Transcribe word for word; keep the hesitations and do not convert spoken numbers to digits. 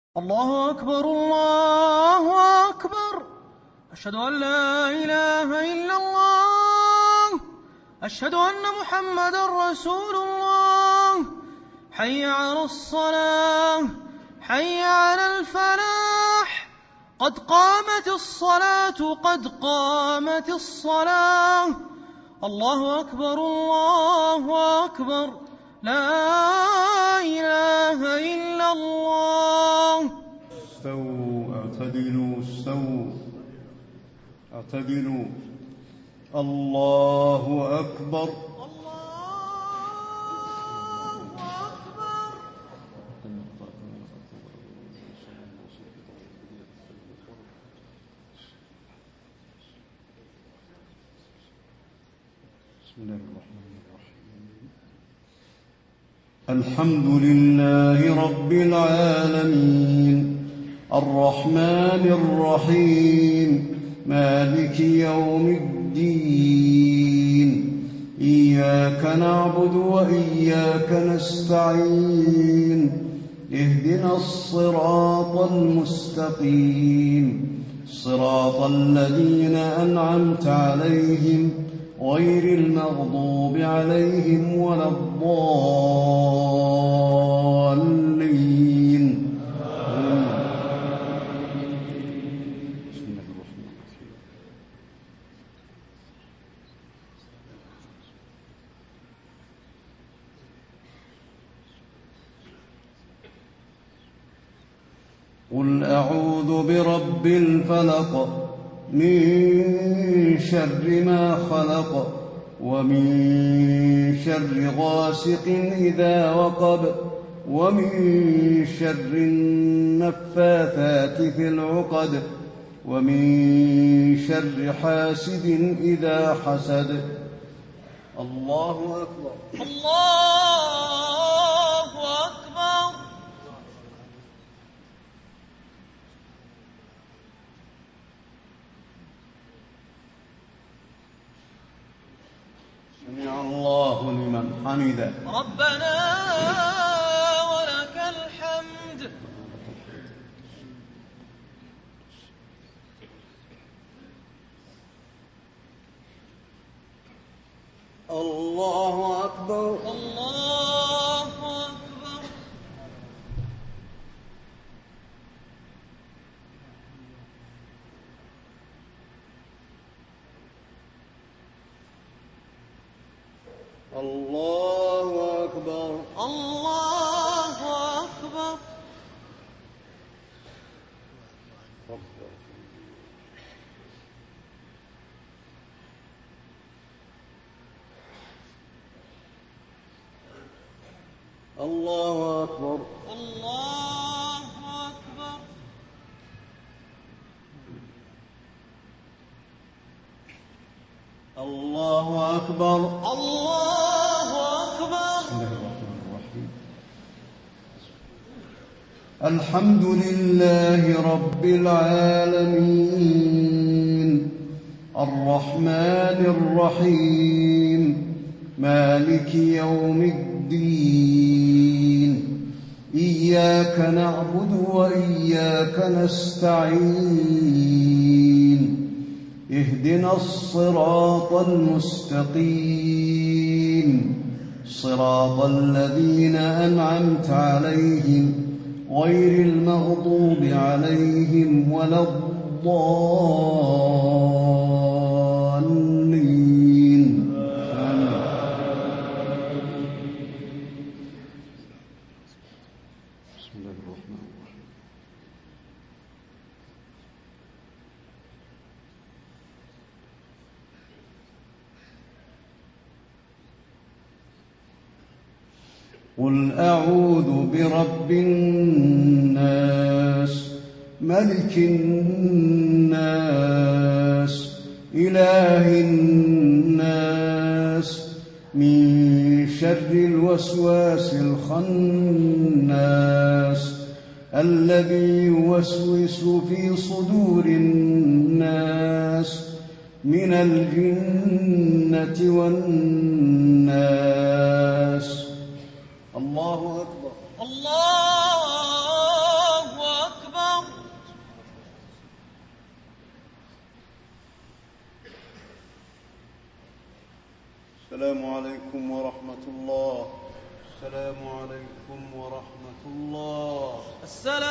الله أكبر الله أكبر. أشهد أن لا إله إلا الله. أشهد أن محمدا رسول الله. حي على الصلاة، حي على الفلاح. قد قامت الصلاة، قد قامت الصلاة. الله أكبر الله أكبر. لا إله إلا الله. استووا اعتدلوا استووا اعتدلوا. الله أكبر الله أكبر. بسم الله الرحمن الرحيم. الحمد لله رب العالمين، الرحمن الرحيم، مالك يوم الدين. إياك نعبد وإياك نستعين. اهدنا الصراط المستقيم، صراط الذين أنعمت عليهم غير المغضوب عليهم ولا الضالين. بسم الله الرحمن الرحيم. قل أعوذ برب الفلق، من شر ما خلق، ومن شر غاسق إذا وقب، ومن شر النفاثات في العقد، ومن شر حاسد إذا حسد. الله أكبر الله أكبر. سمع الله لمن حمده. ربنا ولك الحمد. الله أكبر الله أكبر. الله أكبر الله أكبر. الله أكبر الله أكبر. الله أكبر. الله أكبر. بسم الله الرحمن الرحيم. الحمد لله رب العالمين، الرحمن الرحيم، مالك يوم الدين. إياك نعبد وإياك نستعين. اهدنا الصراط المستقيم، صراط الذين أنعمت عليهم غير المغضوب عليهم ولا الضالين. بسم الله الرحمن الرحيم. قل أعوذ برب الناس، ملك الناس، إله الناس، من شر الوسواس الخناس، الذي يوسوس في صدور الناس من الجنة والناس. الله أكبر الله السلام عليكم ورحمة الله. السلام عليكم ورحمة الله. السلام